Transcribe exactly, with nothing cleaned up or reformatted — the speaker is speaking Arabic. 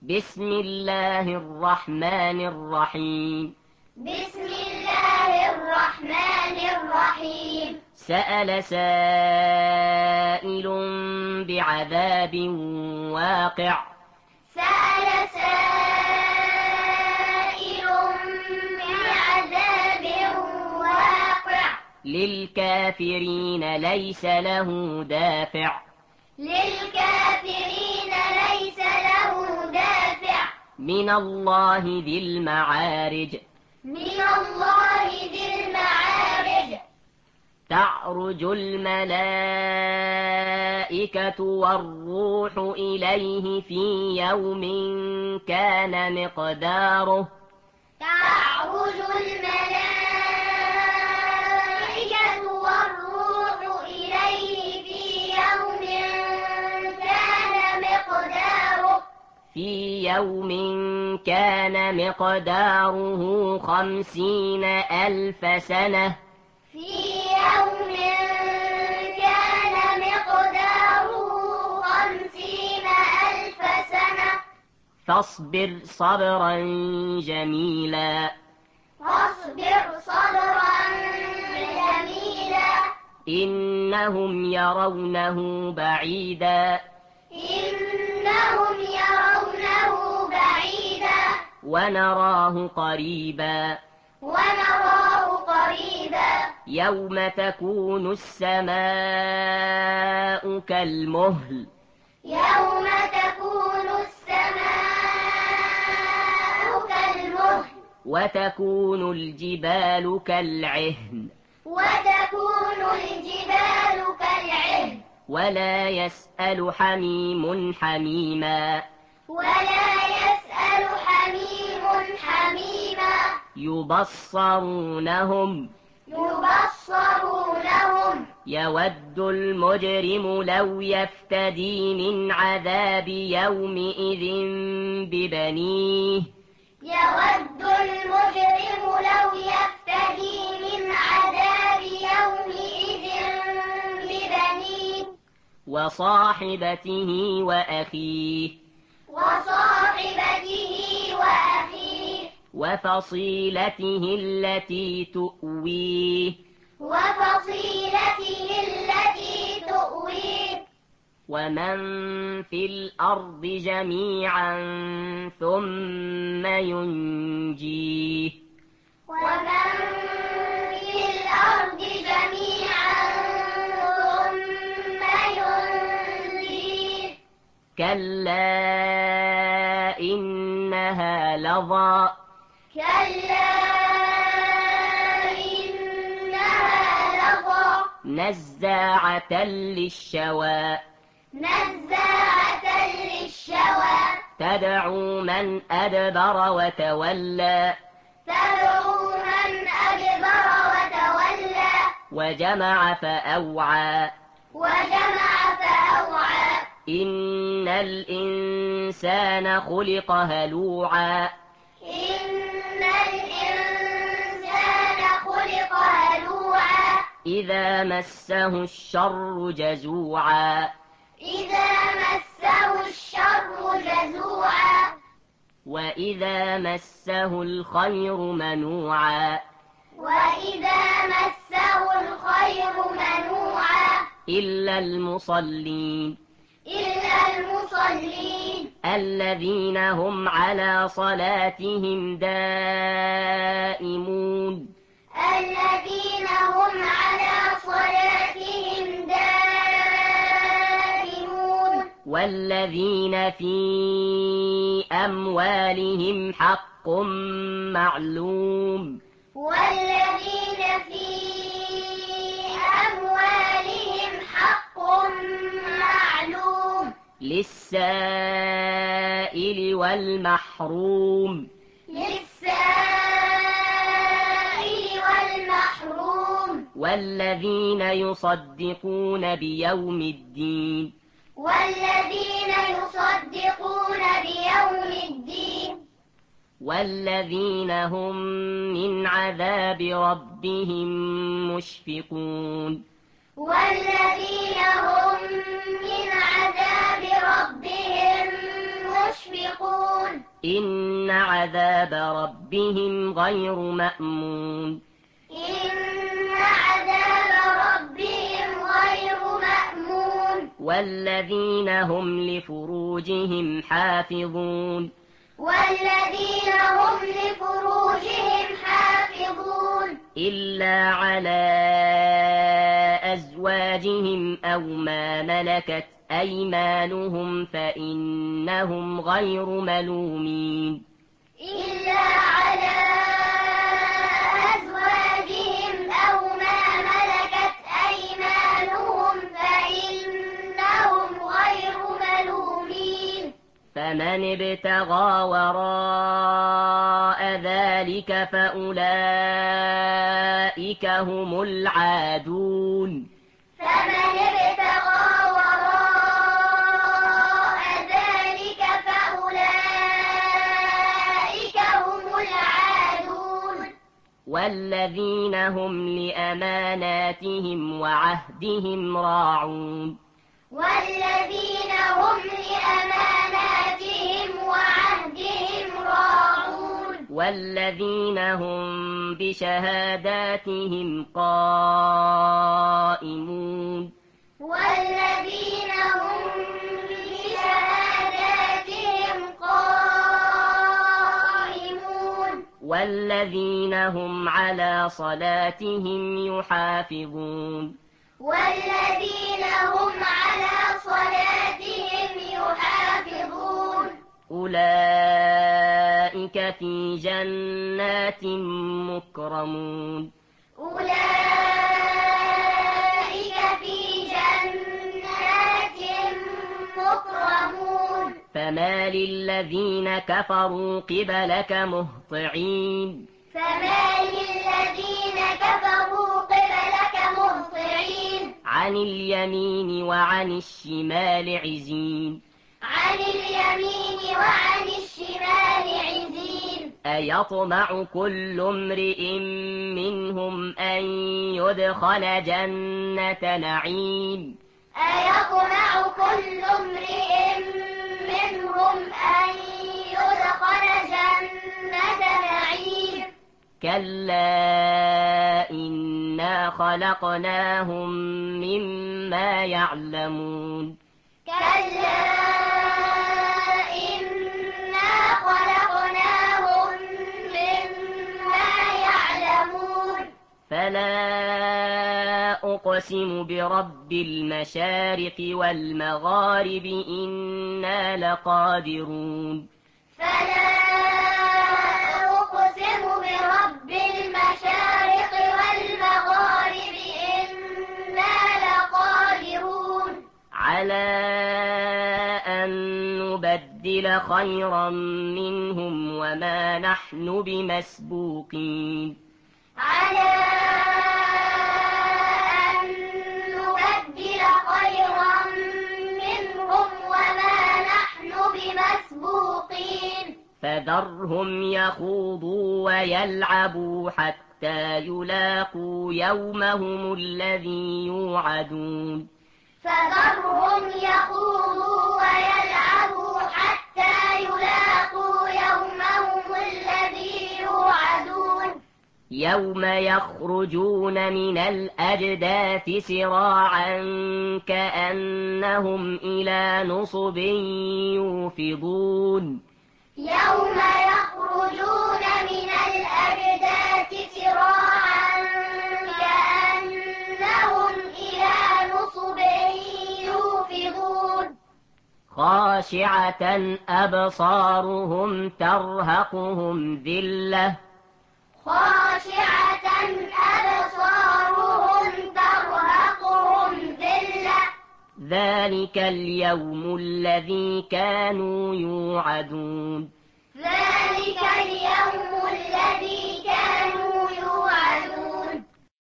بسم الله الرحمن الرحيم بسم الله الرحمن الرحيم سأل سائل بعذاب واقع سأل سائل بعذاب واقع للكافرين ليس له دافع للكافرين ليس له دافع من الله ذي المعارج من الله ذي المعارج تعرج الملائكة والروح إليه في يوم كان مقداره تعرج الملائكة والروح إليه في يوم كان مقداره في يوم كان مقداره خمسين ألف سنة في يوم كان مقداره خمسين ألف سنة فاصبر صبرا جميلا فاصبر صبرا جميلا إنهم يرونه بعيدا إنهم يرونه بعيدا ونراه قريبا ونراه قريبا يوم تكون السماء كالمهل يوم تكون السماء كالمهل وتكون الجبال كالعهن وتكون الجبال كالعهن ولا يسأل حميم حميما ولا يسأل حميم حميما يبصرونهم يبصرونهم يود المجرم لو يفتدي من عذاب يومئذ ببنيه يود المجرم لو يفتدي من عذاب يومئذ ببنيه وصاحبته وأخيه وصاحبته وأخيه وفصيلته التي تؤويه وفصيلته التي تؤويه ومن في الأرض جميعا ثم ينجيه ومن في الأرض جميعا ثم ينجيه كلا إنها لظى كلا إنها لظى نزاعة للشوى نزاعة للشوى تدعو من أدبر وتولى تدعو من أدبر وتولى وجمع فأوعى وجمع فأوعى إن الإنسان خلق هلوعا إن الإنسان خلق هلوعا إذا مسه الشر جزوعا إذا مسه الشر جزوعا وإذا مسه الخير منوعا وإذا مسه الخير منوعا إلا المصلين إلا المصلين الذين هم على صلاتهم دائمون الذين هم على صلاتهم دائمون والذين في أموالهم حق معلوم والذين في أموالهم حق معلوم للسائل والمحروم للسائل والمحروم والذين يصدقون بيوم الدين والذين يصدقون بيوم الدين والذين هم من عذاب ربهم مشفقون والذين هم من عذاب ربهم مشفقون إن عذاب ربهم غير مأمون إن عذاب ربهم غير مأمون والذين هم لفروجهم حافظون والذين هم لفروجهم حافظون إلا على أزواجهم أو ما ملكت أيمانهم فإنهم غير ملومين إلا على أزواجهم أو ما ملكت أيمانهم فإنهم غير ملومين فمن ابتغى وراء ذلك فأولئك هم العادون فمن ابتغى وراء ذلك فأولئك هم العادون والذين هم لأماناتهم وعهدهم راعون والذين هم لأماناتهم وعهدهم راعون والذين هم بشهاداتهم قائمون والذين هم بشهاداتهم قائمون والذين هم على صلاتهم يحافظون والذين هم على صلاتهم يحافظون أولئك في جنات مكرمون أولئك في جنات مكرمون فما للذين كفروا قبلك مهطعين فما للذين كفروا قبلك مهطعين عن اليمين وعن الشمال عزين عن اليمين وعن الشمال عزين أيطمع كل امرئ منهم أن يدخل جنة نعيم أيطمع كل امرئ منهم أن يدخل جنة نعيم كلا إنا خلقناهم مما يعلمون كلا إنا خلقناهم مما يعلمون فلا أقسم برب المشارق والمغارب إنا لقادرون فلا أقسم برب المشارق والمغارب إنا لقادرون على أن نبدل خيرا منهم وما نحن بمسبوقين على أن نبدل خيرا منهم وما نحن بمسبوقين فذرهم يخوضوا ويلعبوا حتى يلاقوا يومهم الذي يوعدون فذرهم يخوضوا ويلعبوا حتى يلاقوا يومهم الذي يوعدون يوم يخرجون من الأجداث سراعا كأنهم إلى نصب يوفضون يوم يخرجون من الأجداث سراعا كأنهم إلى نصب يوفضون خاشعة أبصارهم ترهقهم ذلة خاشعة أبصارهم ترهقهم ذلة ذلك اليوم الذي كانوا يوعدون ذلك اليوم الذي كانوا يوعدون